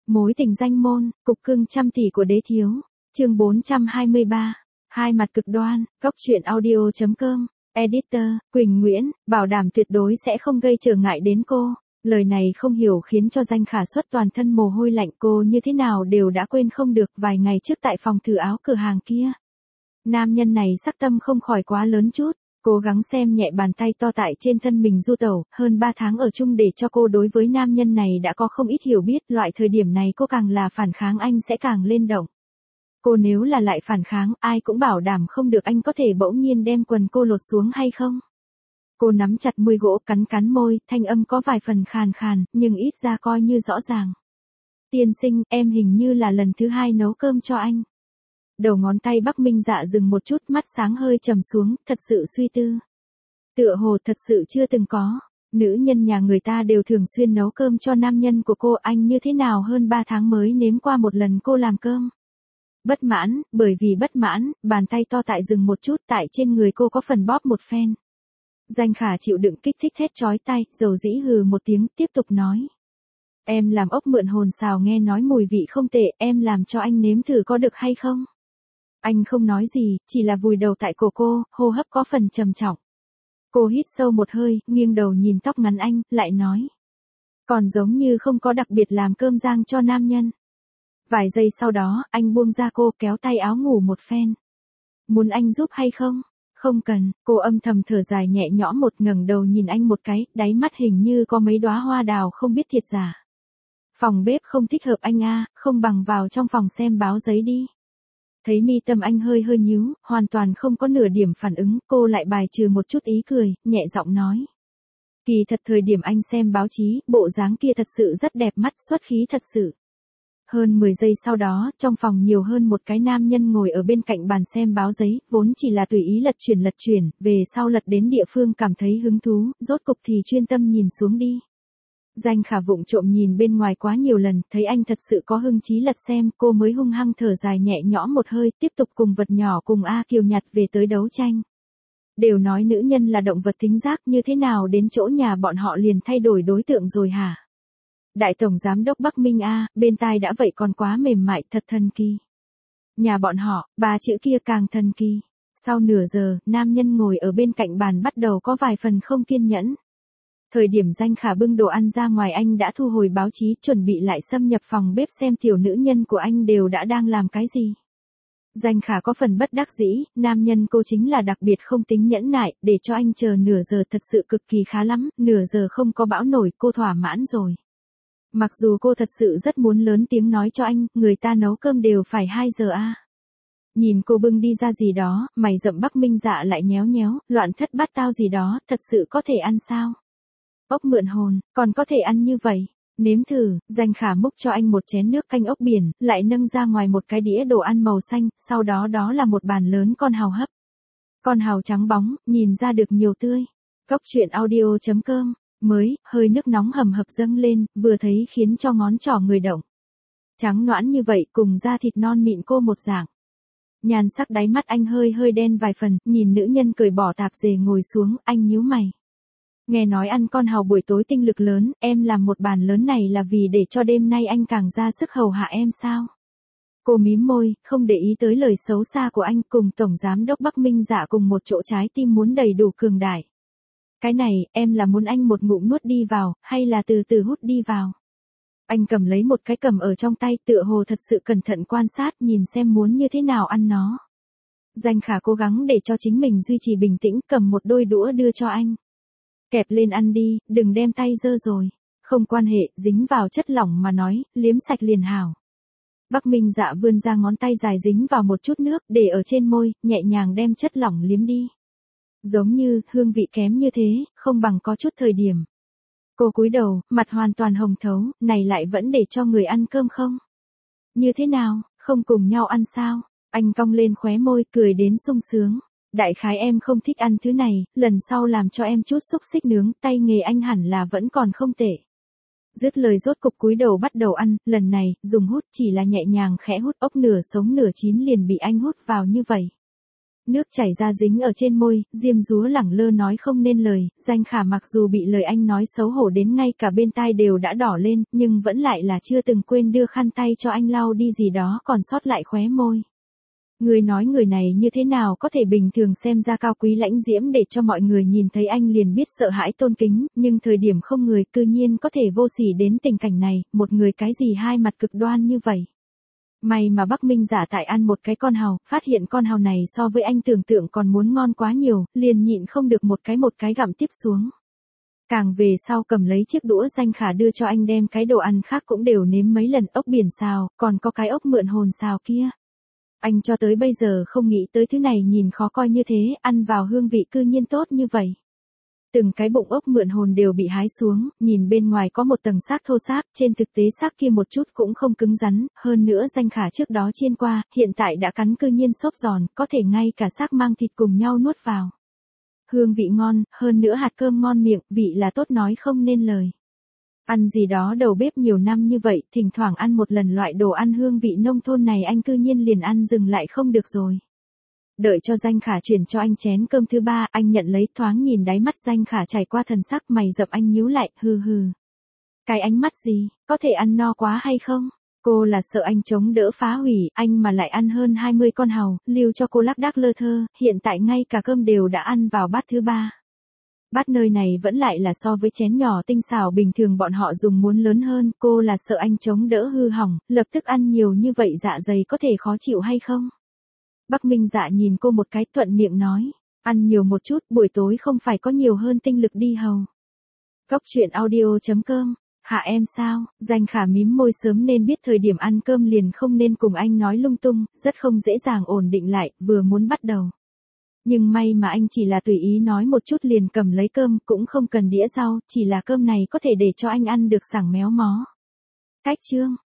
Mối tình danh môn, cục cưng trăm tỷ của đế thiếu. Chương 423. Hai mặt cực đoan, góc truyện audio.com. Editor, Quỳnh Nguyễn, bảo đảm tuyệt đối sẽ không gây trở ngại đến cô. Lời này không hiểu khiến cho Danh Khả xuất toàn thân mồ hôi lạnh, cô như thế nào đều đã quên không được vài ngày trước tại phòng thử áo cửa hàng kia. Nam nhân này sắc tâm không khỏi quá lớn chút. Cố gắng xem nhẹ bàn tay to tại trên thân mình du tẩu, hơn 3 tháng ở chung để cho cô đối với nam nhân này đã có không ít hiểu biết, loại thời điểm này cô càng là phản kháng anh sẽ càng lên động. Cô nếu là lại phản kháng, ai cũng bảo đảm không được anh có thể bỗng nhiên đem quần cô lột xuống hay không. Cô nắm chặt môi gỗ, cắn cắn môi, thanh âm có vài phần khàn khàn, nhưng ít ra coi như rõ ràng. Tiên sinh, em hình như là lần thứ 2 nấu cơm cho anh. Đầu ngón tay Bắc Minh Dạ dừng một chút, mắt sáng hơi trầm xuống, thật sự suy tư. Tựa hồ thật sự chưa từng có. Nữ nhân nhà người ta đều thường xuyên nấu cơm cho nam nhân của cô, anh như thế nào hơn 3 tháng mới nếm qua một lần cô làm cơm. Bất mãn, bởi vì bất mãn, bàn tay to tại dừng một chút, tại trên người cô có phần bóp một phen. Danh Khả chịu đựng kích thích thét chói tai, dầu dĩ hừ một tiếng, tiếp tục nói. Em làm ốc mượn hồn xào nghe nói mùi vị không tệ, em làm cho anh nếm thử có được hay không? Anh không nói gì, chỉ là vùi đầu tại cổ cô, hô hấp có phần trầm trọng. Cô hít sâu một hơi, nghiêng đầu nhìn tóc ngắn anh, lại nói. Còn giống như không có đặc biệt làm cơm rang cho nam nhân. Vài giây sau đó, anh buông ra cô, kéo tay áo ngủ một phen. Muốn anh giúp hay không? Không cần, cô âm thầm thở dài nhẹ nhõm một, ngẩng đầu nhìn anh một cái, đáy mắt hình như có mấy đóa hoa đào không biết thiệt giả. Phòng bếp không thích hợp anh a, không bằng vào trong phòng xem báo giấy đi. Thấy mi tâm anh hơi hơi nhíu, hoàn toàn không có nửa điểm phản ứng, cô lại bài trừ một chút ý cười, nhẹ giọng nói. Kỳ thật thời điểm anh xem báo chí, bộ dáng kia thật sự rất đẹp mắt, xuất khí thật sự. Hơn 10 giây sau đó, trong phòng nhiều hơn một cái nam nhân ngồi ở bên cạnh bàn xem báo giấy, vốn chỉ là tùy ý lật chuyển, về sau lật đến địa phương cảm thấy hứng thú, rốt cục thì chuyên tâm nhìn xuống đi. Danh Khả vụng trộm nhìn bên ngoài quá nhiều lần, thấy anh thật sự có hứng chí lật xem, cô mới hung hăng thở dài nhẹ nhõm một hơi, tiếp tục cùng vật nhỏ cùng A Kiều nhặt về tới đấu tranh. Đều nói nữ nhân là động vật thính giác, như thế nào đến chỗ nhà bọn họ liền thay đổi đối tượng rồi hả? Đại tổng giám đốc Bắc Minh A, bên tai đã vậy còn quá mềm mại, thật thần kỳ. Nhà bọn họ, 3 chữ kia càng thần kỳ. Sau nửa giờ, nam nhân ngồi ở bên cạnh bàn bắt đầu có vài phần không kiên nhẫn. Thời điểm Danh Khả bưng đồ ăn ra ngoài, anh đã thu hồi báo chí, chuẩn bị lại xâm nhập phòng bếp xem tiểu nữ nhân của anh đều đã đang làm cái gì. Danh Khả có phần bất đắc dĩ, nam nhân cô chính là đặc biệt không tính nhẫn nại, để cho anh chờ nửa giờ thật sự cực kỳ khá lắm, nửa giờ không có bão nổi, cô thỏa mãn rồi. Mặc dù cô thật sự rất muốn lớn tiếng nói cho anh, người ta nấu cơm đều phải 2 giờ a. Nhìn cô bưng đi ra gì đó, mày rậm Bắc Minh Dạ lại nhéo nhéo, loạn thất bát tao gì đó, thật sự có thể ăn sao? Ốc mượn hồn, còn có thể ăn như vậy. Nếm thử, Danh Khả múc cho anh một chén nước canh ốc biển, lại nâng ra ngoài một cái đĩa đồ ăn màu xanh, sau đó đó là một bàn lớn con hàu hấp. Con hàu trắng bóng, nhìn ra được nhiều tươi. Góc truyện audio.com. Mới, hơi nước nóng hầm hập dâng lên, vừa thấy khiến cho ngón trỏ người động. Trắng nõn như vậy, cùng da thịt non mịn cô một dạng. Nhan sắc đáy mắt anh hơi hơi đen vài phần, nhìn nữ nhân cởi bỏ tạp dề ngồi xuống, anh nhíu mày. Nghe nói ăn con hàu buổi tối tinh lực lớn, em làm một bàn lớn này là vì để cho đêm nay anh càng ra sức hầu hạ em sao? Cô mím môi, không để ý tới lời xấu xa của anh, cùng tổng giám đốc Bắc Minh Dạ cùng một chỗ, trái tim muốn đầy đủ cường đại. Cái này, em là muốn anh một ngụm nuốt đi vào, hay là từ từ hút đi vào? Anh cầm lấy một cái cầm ở trong tay, tựa hồ thật sự cẩn thận quan sát, nhìn xem muốn như thế nào ăn nó. Danh Khả cố gắng để cho chính mình duy trì bình tĩnh, cầm một đôi đũa đưa cho anh. Kẹp lên ăn đi, đừng đem tay dơ rồi. Không quan hệ, dính vào chất lỏng mà nói, liếm sạch liền hảo. Bắc Minh Dạ vươn ra ngón tay dài dính vào một chút nước, để ở trên môi, nhẹ nhàng đem chất lỏng liếm đi. Giống như, hương vị kém như thế, không bằng có chút thời điểm. Cô cúi đầu, mặt hoàn toàn hồng thấu, này lại vẫn để cho người ăn cơm không? Như thế nào, không cùng nhau ăn sao? Anh cong lên khóe môi, cười đến sung sướng. Đại khái em không thích ăn thứ này, lần sau làm cho em chút xúc xích nướng, tay nghề anh hẳn là vẫn còn không tệ. Dứt lời rốt cục cúi đầu bắt đầu ăn, lần này, dùng hút chỉ là nhẹ nhàng khẽ hút, ốc nửa sống nửa chín liền bị anh hút vào như vậy. Nước chảy ra dính ở trên môi, diêm dúa lẳng lơ nói không nên lời, Danh Khả mặc dù bị lời anh nói xấu hổ đến ngay cả bên tai đều đã đỏ lên, nhưng vẫn lại là chưa từng quên đưa khăn tay cho anh lau đi gì đó còn sót lại khóe môi. Người nói người này như thế nào có thể bình thường xem ra cao quý lãnh diễm để cho mọi người nhìn thấy anh liền biết sợ hãi tôn kính, nhưng thời điểm không người cư nhiên có thể vô sỉ đến tình cảnh này, một người cái gì hai mặt cực đoan như vậy. May mà Bắc Minh Dạ tại ăn một cái con hàu, phát hiện con hàu này so với anh tưởng tượng còn muốn ngon quá nhiều, liền nhịn không được một cái gặm tiếp xuống. Càng về sau cầm lấy chiếc đũa Danh Khả đưa cho anh đem cái đồ ăn khác cũng đều nếm mấy lần, ốc biển xào, còn có cái ốc mượn hồn xào kia. Anh cho tới bây giờ không nghĩ tới thứ này nhìn khó coi như thế, ăn vào hương vị cư nhiên tốt như vậy. Từng cái bụng ốc mượn hồn đều bị hái xuống, nhìn bên ngoài có một tầng xác thô ráp, trên thực tế xác kia một chút cũng không cứng rắn, hơn nữa Danh Khả trước đó chiên qua, hiện tại đã cắn cư nhiên xốp giòn, có thể ngay cả xác mang thịt cùng nhau nuốt vào. Hương vị ngon, hơn nữa hạt cơm ngon miệng, vị là tốt nói không nên lời. Ăn gì đó đầu bếp nhiều năm như vậy, thỉnh thoảng ăn một lần loại đồ ăn hương vị nông thôn này anh cư nhiên liền ăn dừng lại không được rồi. Đợi cho Danh Khả chuyển cho anh chén cơm thứ ba, anh nhận lấy thoáng nhìn đáy mắt Danh Khả trải qua thần sắc mày rậm anh nhíu lại, hừ hừ. Cái ánh mắt gì, có thể ăn no quá hay không? Cô là sợ anh chống đỡ phá hủy, anh mà lại ăn hơn 20 con hàu, lưu cho cô lác đác lơ thơ, hiện tại ngay cả cơm đều đã ăn vào bát thứ ba. Bát nơi này vẫn lại là so với chén nhỏ tinh xảo bình thường bọn họ dùng muốn lớn hơn, cô là sợ anh chống đỡ hư hỏng, lập tức ăn nhiều như vậy dạ dày có thể khó chịu hay không? Bắc Minh Dạ nhìn cô một cái thuận miệng nói, ăn nhiều một chút, buổi tối không phải có nhiều hơn tinh lực đi hầu. Góc truyện audio.com, hạ em sao, Danh Khả mím môi sớm nên biết thời điểm ăn cơm liền không nên cùng anh nói lung tung, rất không dễ dàng ổn định lại, vừa muốn bắt đầu. Nhưng may mà anh chỉ là tùy ý nói một chút liền cầm lấy cơm, cũng không cần đĩa rau, chỉ là cơm này có thể để cho anh ăn được sảng méo mó. Cách chương.